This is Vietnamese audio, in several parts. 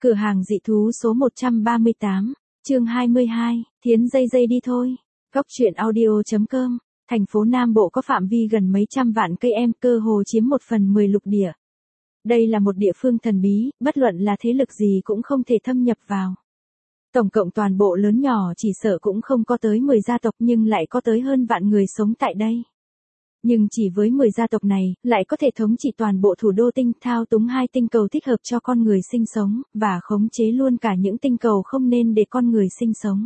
Cửa hàng dị thú số 138, chương 22, thiến dây dây đi thôi. Góc truyện audio.com, thành phố Nam Bộ có phạm vi gần mấy trăm vạn cây em, cơ hồ chiếm 1/10 lục địa. Đây là một địa phương thần bí, bất luận là thế lực gì cũng không thể thâm nhập vào. Tổng cộng toàn bộ lớn nhỏ chỉ sợ cũng không có tới 10 gia tộc nhưng lại có tới hơn vạn người sống tại đây. Nhưng chỉ với 10 gia tộc này, lại có thể thống trị toàn bộ thủ đô tinh, thao túng 2 tinh cầu thích hợp cho con người sinh sống, và khống chế luôn cả những tinh cầu không nên để con người sinh sống.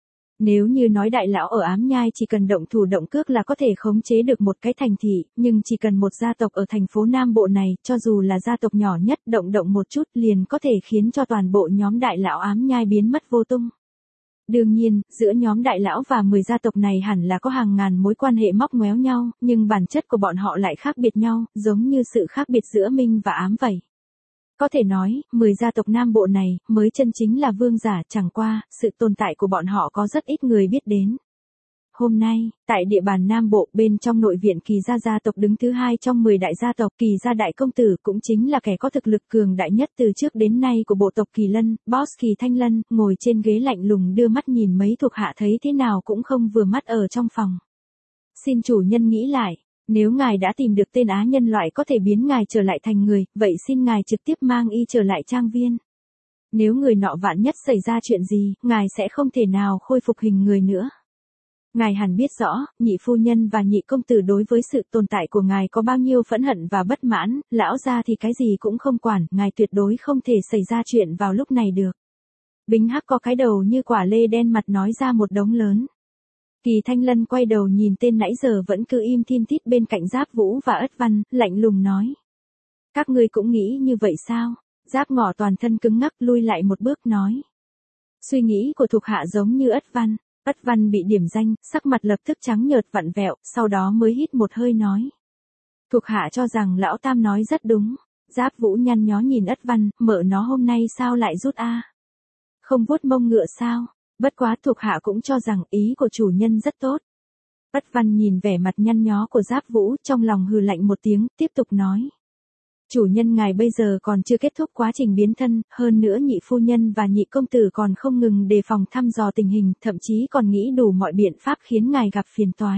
Nếu như nói đại lão ở Ám Nhai chỉ cần động thủ động cước là có thể khống chế được một cái thành thị, nhưng chỉ cần một gia tộc ở thành phố Nam Bộ này, cho dù là gia tộc nhỏ nhất, động một chút liền có thể khiến cho toàn bộ nhóm đại lão Ám Nhai biến mất vô tung. Đương nhiên, giữa nhóm đại lão và 10 gia tộc này hẳn là có hàng ngàn mối quan hệ móc ngoéo nhau, nhưng bản chất của bọn họ lại khác biệt nhau, giống như sự khác biệt giữa Minh và Ám vậy. Có thể nói, 10 gia tộc Nam Bộ này, mới chân chính là vương giả, chẳng qua, sự tồn tại của bọn họ có rất ít người biết đến. Hôm nay, tại địa bàn Nam Bộ, bên trong nội viện Kỳ gia tộc đứng thứ 2 trong 10 đại gia tộc, Kỳ gia đại công tử cũng chính là kẻ có thực lực cường đại nhất từ trước đến nay của bộ tộc Kỳ Lân, Boss Kỳ Thanh Lân, ngồi trên ghế lạnh lùng đưa mắt nhìn mấy thuộc hạ thấy thế nào cũng không vừa mắt ở trong phòng. Xin chủ nhân nghĩ lại, nếu ngài đã tìm được tên á nhân loại có thể biến ngài trở lại thành người, vậy xin ngài trực tiếp mang y trở lại trang viên. Nếu người nọ vạn nhất xảy ra chuyện gì, ngài sẽ không thể nào khôi phục hình người nữa. Ngài hẳn biết rõ, nhị phu nhân và nhị công tử đối với sự tồn tại của ngài có bao nhiêu phẫn hận và bất mãn, lão gia thì cái gì cũng không quản, ngài tuyệt đối không thể xảy ra chuyện vào lúc này được. Bính Hắc có cái đầu như quả lê đen mặt nói ra một đống lớn. Kỳ Thanh Lân quay đầu nhìn tên nãy giờ vẫn cứ im thin thít bên cạnh Giáp Vũ và Ất Văn, lạnh lùng nói. Các ngươi cũng nghĩ như vậy sao? Giáp Ngọ toàn thân cứng ngắc lui lại một bước nói. Suy nghĩ của thuộc hạ giống như Ất Văn. Ất Văn bị điểm danh, sắc mặt lập tức trắng nhợt vặn vẹo, sau đó mới hít một hơi nói. Thuộc hạ cho rằng lão tam nói rất đúng. Giáp Vũ nhăn nhó nhìn Ất Văn, mợ nó hôm nay sao lại rút a? Không vuốt mông ngựa sao? Bất quá thuộc hạ cũng cho rằng ý của chủ nhân rất tốt. Ất Văn nhìn vẻ mặt nhăn nhó của Giáp Vũ, trong lòng hừ lạnh một tiếng, tiếp tục nói. Chủ nhân ngài bây giờ còn chưa kết thúc quá trình biến thân, hơn nữa nhị phu nhân và nhị công tử còn không ngừng đề phòng thăm dò tình hình, thậm chí còn nghĩ đủ mọi biện pháp khiến ngài gặp phiền toái.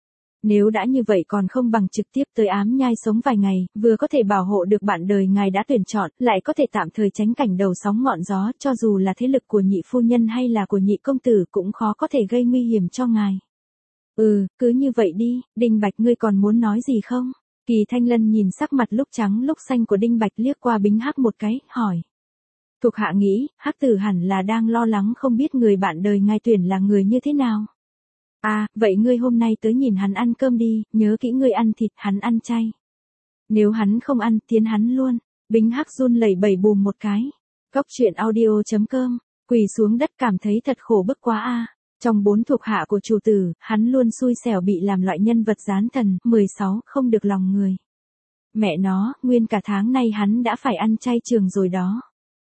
Nếu đã như vậy còn không bằng trực tiếp tới Ám Nhai sống vài ngày, vừa có thể bảo hộ được bạn đời ngài đã tuyển chọn, lại có thể tạm thời tránh cảnh đầu sóng ngọn gió, cho dù là thế lực của nhị phu nhân hay là của nhị công tử cũng khó có thể gây nguy hiểm cho ngài. Cứ như vậy đi, Đinh Bạch ngươi còn muốn nói gì không? Kỳ Thanh Lân nhìn sắc mặt lúc trắng lúc xanh của Đinh Bạch liếc qua Bính Hắc một cái, hỏi. Thuộc hạ nghĩ, Hắc tử hẳn là đang lo lắng không biết người bạn đời ngài tuyển là người như thế nào. À, vậy ngươi hôm nay tới nhìn hắn ăn cơm đi, nhớ kỹ ngươi ăn thịt, hắn ăn chay. Nếu hắn không ăn, tiến hắn luôn. Bính Hắc run lẩy bẩy bùm một cái. Góc truyện audio.com, quỳ xuống đất cảm thấy thật khổ bức quá a. Trong 4 thuộc hạ của chủ tử, hắn luôn xui xẻo bị làm loại nhân vật gián thần, 16, không được lòng người. Mẹ nó, nguyên cả tháng nay hắn đã phải ăn chay trường rồi đó.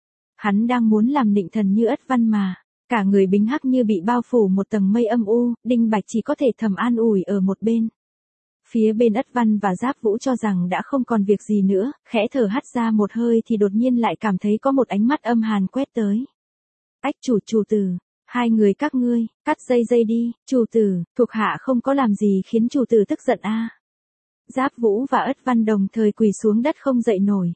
Hắn đang muốn làm nịnh thần như Ất Văn mà. Cả người Bính Hắc như bị bao phủ một tầng mây âm u, Đinh Bạch chỉ có thể thầm an ủi ở một bên. Phía bên Ất Văn và Giáp Vũ cho rằng đã không còn việc gì nữa, khẽ thở hắt ra một hơi thì đột nhiên lại cảm thấy có một ánh mắt âm hàn quét tới. Ách chủ tử. Hai người các ngươi, cắt dây đi, chủ tử, thuộc hạ không có làm gì khiến chủ tử tức giận a. Giáp Vũ và Ất Văn đồng thời quỳ xuống đất không dậy nổi.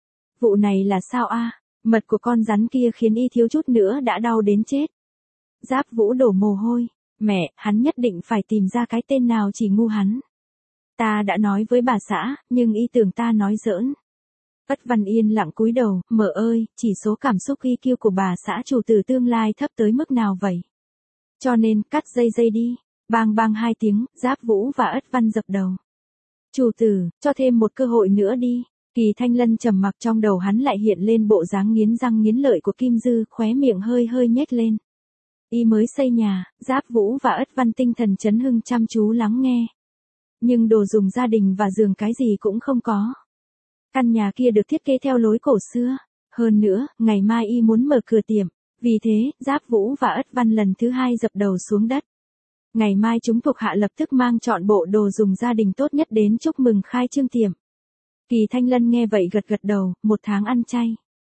Vụ này là sao a? Mật của con rắn kia khiến y thiếu chút nữa đã đau đến chết. Giáp Vũ đổ mồ hôi, mẹ, hắn nhất định phải tìm ra cái tên nào chỉ ngu hắn. Ta đã nói với bà xã, nhưng y tưởng ta nói giỡn. Ất Văn yên lặng cúi đầu, mợ ơi, chỉ số cảm xúc EQ của bà xã chủ tử tương lai thấp tới mức nào vậy? Cho nên, cắt dây đi. Bang bang 2 tiếng, Giáp Vũ và Ất Văn dập đầu. Chủ tử, cho thêm một cơ hội nữa đi. Kỳ Thanh Lân trầm mặc, trong đầu hắn lại hiện lên bộ dáng nghiến răng nghiến lợi của Kim Dư, khóe miệng hơi nhếch lên. Y mới xây nhà, Giáp Vũ và Ất Văn tinh thần chấn hưng chăm chú lắng nghe. Nhưng đồ dùng gia đình và giường cái gì cũng không có. Căn nhà kia được thiết kế theo lối cổ xưa. Hơn nữa, ngày mai y muốn mở cửa tiệm. Vì thế, Giáp Vũ và Ất Văn lần thứ 2 dập đầu xuống đất. Ngày mai chúng thuộc hạ lập tức mang trọn bộ đồ dùng gia đình tốt nhất đến chúc mừng khai trương tiệm. Kỳ Thanh Lân nghe vậy gật đầu, 1 tháng ăn chay.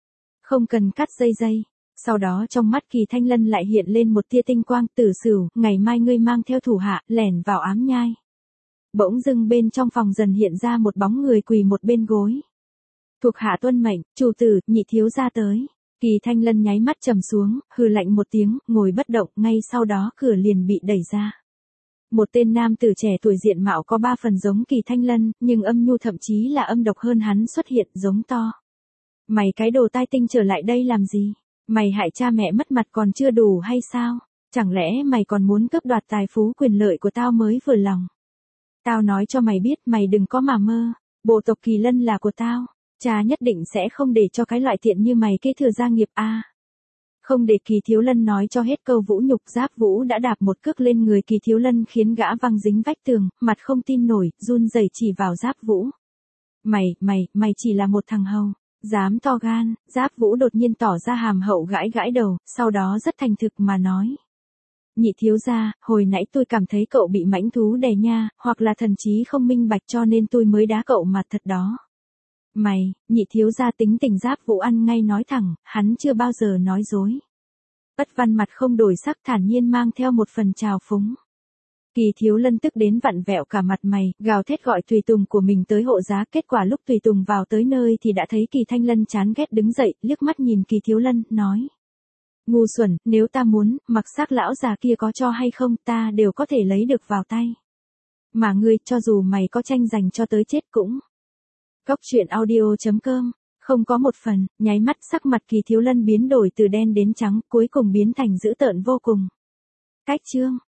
Không cần cắt dây. Sau đó trong mắt Kỳ Thanh Lân lại hiện lên một tia tinh quang. Tử Sửu, ngày mai ngươi mang theo thủ hạ, lẻn vào ám nhai. Bỗng dưng bên trong phòng dần hiện ra một bóng người quỳ một bên gối. Thuộc hạ tuân mệnh, chủ tử, nhị thiếu gia tới. Kỳ Thanh Lân nháy mắt trầm xuống, hừ lạnh một tiếng, ngồi bất động, ngay sau đó cửa liền bị đẩy ra. Một tên nam tử trẻ tuổi diện mạo có 3 phần giống Kỳ Thanh Lân, nhưng âm nhu thậm chí là âm độc hơn hắn xuất hiện, giống to. Mày cái đồ tai tinh trở lại đây làm gì? Mày hại cha mẹ mất mặt còn chưa đủ hay sao? Chẳng lẽ mày còn muốn cướp đoạt tài phú quyền lợi của tao mới vừa lòng? Tao nói cho mày biết, mày đừng có mà mơ, bộ tộc Kỳ Lân là của tao, cha nhất định sẽ không để cho cái loại tiện như mày kế thừa gia nghiệp a. Không để Kỳ Thiếu Lân nói cho hết câu vũ nhục, Giáp Vũ đã đạp một cước lên người Kỳ Thiếu Lân khiến gã văng dính vách tường, mặt không tin nổi, run rẩy chỉ vào Giáp Vũ. Mày chỉ là một thằng hầu, dám to gan. Giáp Vũ đột nhiên tỏ ra hàm hậu gãi đầu, sau đó rất thành thực mà nói. Nhị thiếu gia, hồi nãy tôi cảm thấy cậu bị mãnh thú đè nha, hoặc là thần trí không minh bạch cho nên tôi mới đá cậu mặt thật đó. Nhị thiếu gia tính tình Giáp Vũ ăn ngay nói thẳng, hắn chưa bao giờ nói dối. Ất Văn mặt không đổi sắc, thản nhiên mang theo một phần trào phúng. Kỳ Thiếu Lân tức đến vặn vẹo cả mặt mày, gào thét gọi tùy tùng của mình tới hộ giá. Kết quả lúc tùy tùng vào tới nơi thì đã thấy Kỳ Thanh Lân chán ghét đứng dậy, liếc mắt nhìn Kỳ Thiếu Lân, nói. Ngu xuẩn, nếu ta muốn, mặc xác lão già kia có cho hay không, ta đều có thể lấy được vào tay. Mà ngươi, cho dù mày có tranh giành cho tới chết cũng. Góc truyện audio.com, không có một phần, nháy mắt sắc mặt Kỳ Thiếu Lân biến đổi từ đen đến trắng, cuối cùng biến thành dữ tợn vô cùng. Cách chương.